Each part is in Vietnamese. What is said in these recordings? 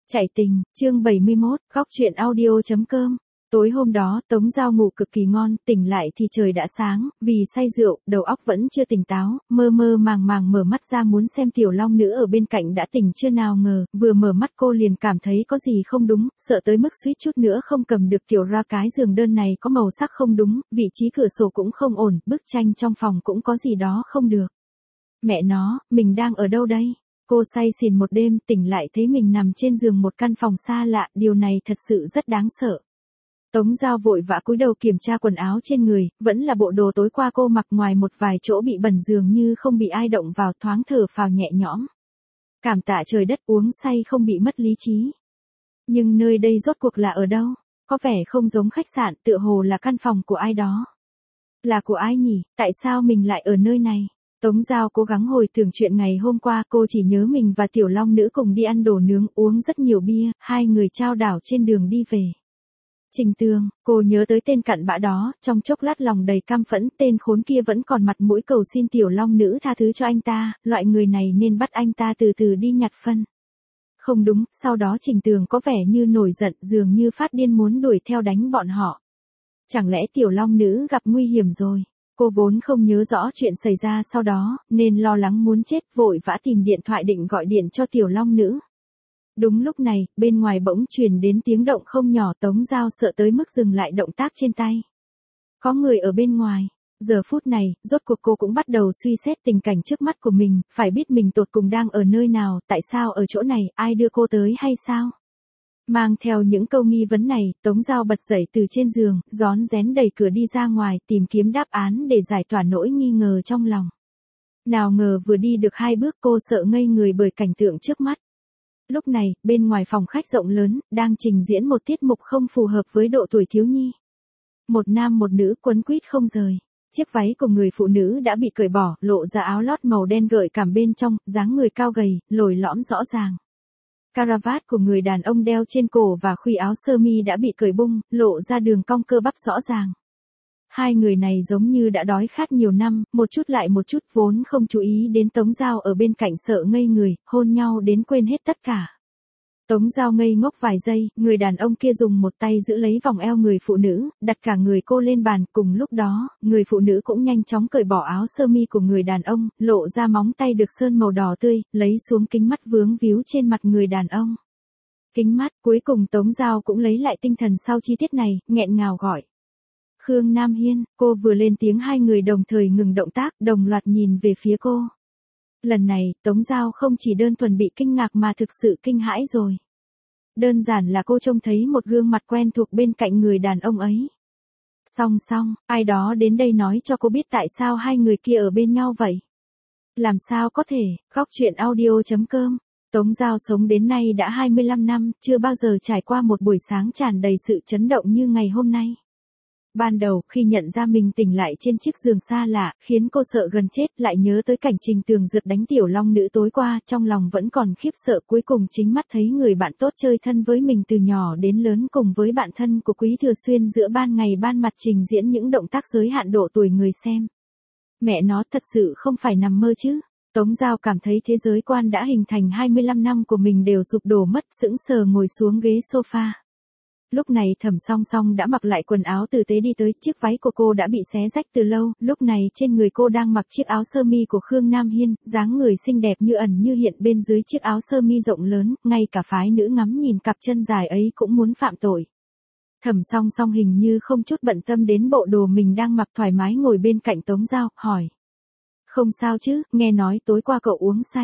Chạy tình, chương 71, góc truyện audio.com. Tối hôm đó, Tống Giao ngủ cực kỳ ngon, tỉnh lại thì trời đã sáng, vì say rượu, đầu óc vẫn chưa tỉnh táo, mơ mơ màng màng mở mắt ra muốn xem tiểu long nữ ở bên cạnh đã tỉnh chưa, nào ngờ, vừa mở mắt cô liền cảm thấy có gì không đúng, sợ tới mức suýt chút nữa không cầm được tiểu ra. Cái giường đơn này có màu sắc không đúng, vị trí cửa sổ cũng không ổn, bức tranh trong phòng cũng có gì đó không được. Mẹ nó, mình đang ở đâu đây? Cô say xỉn một đêm, tỉnh lại thấy mình nằm trên giường một căn phòng xa lạ, điều này thật sự rất đáng sợ. Tống Giao vội vã cúi đầu kiểm tra quần áo trên người, vẫn là bộ đồ tối qua cô mặc, ngoài một vài chỗ bị bẩn dường như không bị ai động vào, thoáng thở phào nhẹ nhõm. Cảm tạ trời đất, uống say không bị mất lý trí. Nhưng nơi đây rốt cuộc là ở đâu? Có vẻ không giống khách sạn, tựa hồ là căn phòng của ai đó. Là của ai nhỉ? Tại sao mình lại ở nơi này? Tống Giao cố gắng hồi tưởng chuyện ngày hôm qua, cô chỉ nhớ mình và tiểu long nữ cùng đi ăn đồ nướng, uống rất nhiều bia, hai người chao đảo trên đường đi về. Trình Tường, cô nhớ tới tên cặn bã đó, trong chốc lát lòng đầy căm phẫn, tên khốn kia vẫn còn mặt mũi cầu xin tiểu long nữ tha thứ cho anh ta, loại người này nên bắt anh ta từ từ đi nhặt phân. Không đúng, sau đó Trình Tường có vẻ như nổi giận, dường như phát điên muốn đuổi theo đánh bọn họ. Chẳng lẽ tiểu long nữ gặp nguy hiểm rồi? Cô vốn không nhớ rõ chuyện xảy ra sau đó, nên lo lắng muốn chết, vội vã tìm điện thoại định gọi điện cho tiểu long nữ. Đúng lúc này, bên ngoài bỗng truyền đến tiếng động không nhỏ, Tống Giao sợ tới mức dừng lại động tác trên tay. Có người ở bên ngoài. Giờ phút này, rốt cuộc cô cũng bắt đầu suy xét tình cảnh trước mắt của mình, phải biết mình tột cùng đang ở nơi nào, tại sao ở chỗ này, ai đưa cô tới hay sao? Mang theo những câu nghi vấn này, Tống Giao bật dậy từ trên giường, rón rén đẩy cửa đi ra ngoài, tìm kiếm đáp án để giải tỏa nỗi nghi ngờ trong lòng. Nào ngờ vừa đi được 2 bước cô sợ ngây người bởi cảnh tượng trước mắt. Lúc này, bên ngoài phòng khách rộng lớn, đang trình diễn một tiết mục không phù hợp với độ tuổi thiếu nhi. Một nam một nữ quấn quýt không rời. Chiếc váy của người phụ nữ đã bị cởi bỏ, lộ ra áo lót màu đen gợi cảm bên trong, dáng người cao gầy, lồi lõm rõ ràng. Caravat của người đàn ông đeo trên cổ và khuy áo sơ mi đã bị cởi bung, lộ ra đường cong cơ bắp rõ ràng. Hai người này giống như đã đói khát nhiều năm, một chút lại một chút, vốn không chú ý đến Tống Giao ở bên cạnh sợ ngây người, hôn nhau đến quên hết tất cả. Tống Giao ngây ngốc vài giây, người đàn ông kia dùng một tay giữ lấy vòng eo người phụ nữ, đặt cả người cô lên bàn, cùng lúc đó, người phụ nữ cũng nhanh chóng cởi bỏ áo sơ mi của người đàn ông, lộ ra móng tay được sơn màu đỏ tươi, lấy xuống kính mắt vướng víu trên mặt người đàn ông. Kính mắt, cuối cùng Tống Giao cũng lấy lại tinh thần sau chi tiết này, nghẹn ngào gọi. Khương Nam Hiên, cô vừa lên tiếng hai người đồng thời ngừng động tác, đồng loạt nhìn về phía cô. Lần này, Tống Giao không chỉ đơn thuần bị kinh ngạc mà thực sự kinh hãi rồi. Đơn giản là cô trông thấy một gương mặt quen thuộc bên cạnh người đàn ông ấy. Song, ai đó đến đây nói cho cô biết tại sao hai người kia ở bên nhau vậy. Làm sao có thể, góc truyện audio.com. Tống Giao sống đến nay đã 25 năm, chưa bao giờ trải qua một buổi sáng tràn đầy sự chấn động như ngày hôm nay. Ban đầu, khi nhận ra mình tỉnh lại trên chiếc giường xa lạ, khiến cô sợ gần chết, lại nhớ tới cảnh Trình Tường rượt đánh tiểu long nữ tối qua, trong lòng vẫn còn khiếp sợ, cuối cùng chính mắt thấy người bạn tốt chơi thân với mình từ nhỏ đến lớn cùng với bạn thân của Quý Thừa Xuyên giữa ban ngày ban mặt trình diễn những động tác giới hạn độ tuổi người xem. Mẹ nó thật sự không phải nằm mơ chứ. Tống Giao cảm thấy thế giới quan đã hình thành 25 năm của mình đều sụp đổ mất, sững sờ ngồi xuống ghế sofa. Lúc này Thẩm Song Song đã mặc lại quần áo tử tế đi tới, chiếc váy của cô đã bị xé rách từ lâu, lúc này trên người cô đang mặc chiếc áo sơ mi của Khương Nam Hiên, dáng người xinh đẹp như ẩn như hiện bên dưới chiếc áo sơ mi rộng lớn, ngay cả phái nữ ngắm nhìn cặp chân dài ấy cũng muốn phạm tội. Thẩm Song Song hình như không chút bận tâm đến bộ đồ mình đang mặc, thoải mái ngồi bên cạnh Tống Giao, hỏi. Không sao chứ, nghe nói tối qua cậu uống say.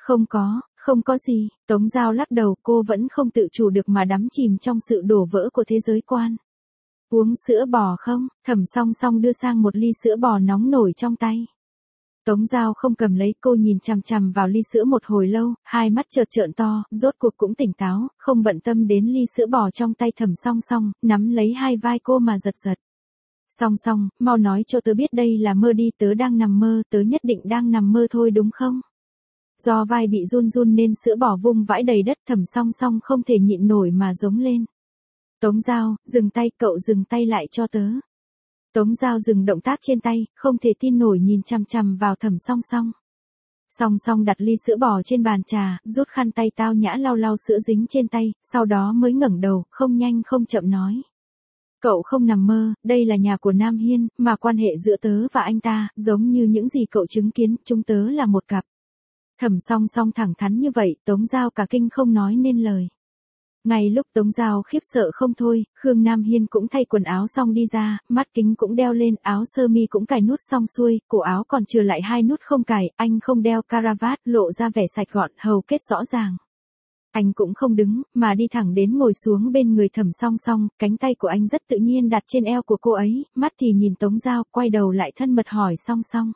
Không có gì, Tống Giao lắc đầu, cô vẫn không tự chủ được mà đắm chìm trong sự đổ vỡ của thế giới quan. Uống sữa bò không? Thẩm Song Song đưa sang một ly sữa bò nóng nổi trong tay. Tống Giao không cầm lấy, cô nhìn chằm chằm vào ly sữa một hồi lâu, hai mắt chợt trợn to, rốt cuộc cũng tỉnh táo, không bận tâm đến ly sữa bò trong tay Thẩm Song Song, nắm lấy hai vai cô mà giật giật. Song Song, mau nói cho tớ biết đây là mơ đi, tớ đang nằm mơ, tớ nhất định đang nằm mơ thôi đúng không? Do vai bị run run nên sữa bò vung vãi đầy đất, Thẩm Song Song không thể nhịn nổi mà giống lên. Tống Giao, dừng tay, cậu dừng tay lại cho tớ. Tống Giao dừng động tác trên tay, không thể tin nổi nhìn chằm chằm vào Thẩm Song Song. Song Song đặt ly sữa bò trên bàn trà, rút khăn tay tao nhã lau lau sữa dính trên tay, sau đó mới ngẩng đầu, không nhanh không chậm nói. Cậu không nằm mơ, đây là nhà của Nam Hiên, mà quan hệ giữa tớ và anh ta, giống như những gì cậu chứng kiến, chúng tớ là một cặp. Thẩm Song Song thẳng thắn như vậy, Tống Giao cả kinh không nói nên lời. Ngay lúc Tống Giao khiếp sợ không thôi, Khương Nam Hiên cũng thay quần áo xong đi ra, mắt kính cũng đeo lên, áo sơ mi cũng cài nút xong xuôi, cổ áo còn chừa lại 2 nút không cài, anh không đeo caravat, lộ ra vẻ sạch gọn, hầu kết rõ ràng. Anh cũng không đứng, mà đi thẳng đến ngồi xuống bên người Thẩm Song Song, cánh tay của anh rất tự nhiên đặt trên eo của cô ấy, mắt thì nhìn Tống Giao, quay đầu lại thân mật hỏi Song Song.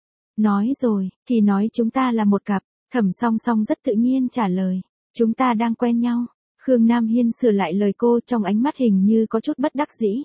Nói rồi, thì nói chúng ta là một cặp, Thẩm Song Song rất tự nhiên trả lời. Chúng ta đang quen nhau. Khương Nam Hiên sửa lại lời cô, trong ánh mắt hình như có chút bất đắc dĩ.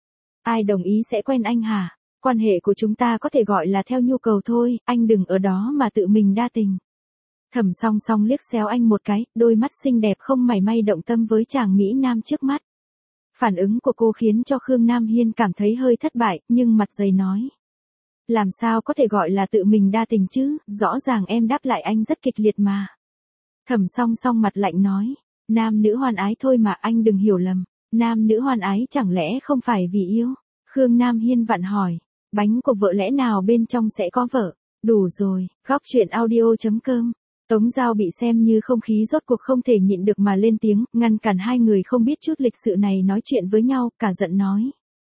Ai đồng ý sẽ quen anh hả? Quan hệ của chúng ta có thể gọi là theo nhu cầu thôi, anh đừng ở đó mà tự mình đa tình. Thẩm Song Song liếc xéo anh một cái, đôi mắt xinh đẹp không mảy may động tâm với chàng Mỹ Nam trước mắt. Phản ứng của cô khiến cho Khương Nam Hiên cảm thấy hơi thất bại, nhưng mặt dày nói. Làm sao có thể gọi là tự mình đa tình chứ, rõ ràng em đáp lại anh rất kịch liệt mà. Thẩm Song Song mặt lạnh nói. Nam nữ hoan ái thôi mà, anh đừng hiểu lầm. Nam nữ hoan ái chẳng lẽ không phải vì yêu? Khương Nam Hiên vặn hỏi. Bánh của vợ lẽ nào bên trong sẽ có vợ? Đủ rồi, góc chuyện audio.com. Tống Giao bị xem như không khí rốt cuộc không thể nhịn được mà lên tiếng, ngăn cản hai người không biết chút lịch sự này nói chuyện với nhau, cả giận nói.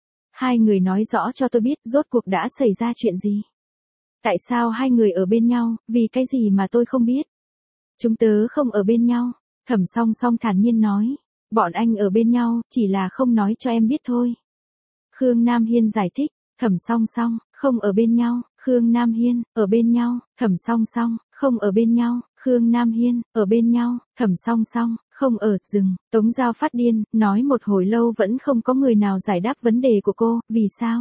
Hai người nói rõ cho tôi biết rốt cuộc đã xảy ra chuyện gì. Tại sao hai người ở bên nhau, vì cái gì mà tôi không biết? Chúng tớ không ở bên nhau. Thẩm Song Song thản nhiên nói. Bọn anh ở bên nhau, chỉ là không nói cho em biết thôi. Khương Nam Hiên giải thích. Thẩm Song Song, không ở bên nhau. Khương Nam Hiên, ở bên nhau. Thẩm Song Song, không ở bên nhau. Khương Nam Hiên, ở bên nhau. Thẩm Song Song, không ở. Dừng. Tống Giao phát điên, nói một hồi lâu vẫn không có người nào giải đáp vấn đề của cô. Vì sao?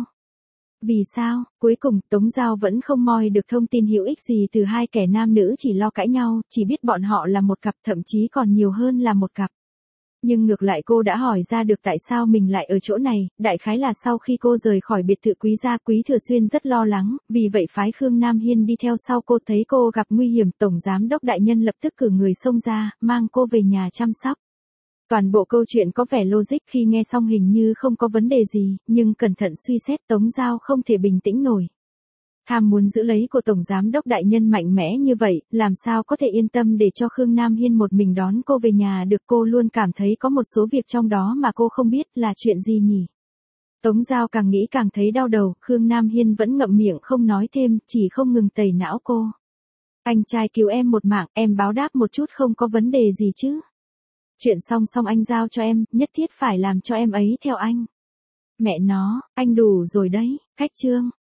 Vì sao? Cuối cùng, Tống Giao vẫn không moi được thông tin hữu ích gì từ hai kẻ nam nữ chỉ lo cãi nhau, chỉ biết bọn họ là một cặp, thậm chí còn nhiều hơn là một cặp. Nhưng ngược lại cô đã hỏi ra được tại sao mình lại ở chỗ này, đại khái là sau khi cô rời khỏi biệt thự Quý gia, Quý Thừa Xuyên rất lo lắng, vì vậy phái Khương Nam Hiên đi theo sau cô, thấy cô gặp nguy hiểm, Tổng Giám đốc đại nhân lập tức cử người xông ra, mang cô về nhà chăm sóc. Toàn bộ câu chuyện có vẻ logic, khi nghe xong hình như không có vấn đề gì, nhưng cẩn thận suy xét Tống Giao không thể bình tĩnh nổi. Tham muốn giữ lấy của Tổng Giám đốc đại nhân mạnh mẽ như vậy, làm sao có thể yên tâm để cho Khương Nam Hiên một mình đón cô về nhà được. Cô luôn cảm thấy có một số việc trong đó mà cô không biết là chuyện gì nhỉ. Tống Giao càng nghĩ càng thấy đau đầu, Khương Nam Hiên vẫn ngậm miệng không nói thêm, chỉ không ngừng tẩy não cô. Anh trai cứu em một mạng, em báo đáp một chút không có vấn đề gì chứ. Chuyện xong anh giao cho em, nhất thiết phải làm cho em ấy theo anh. Mẹ nó, anh đủ rồi đấy. Cách chương.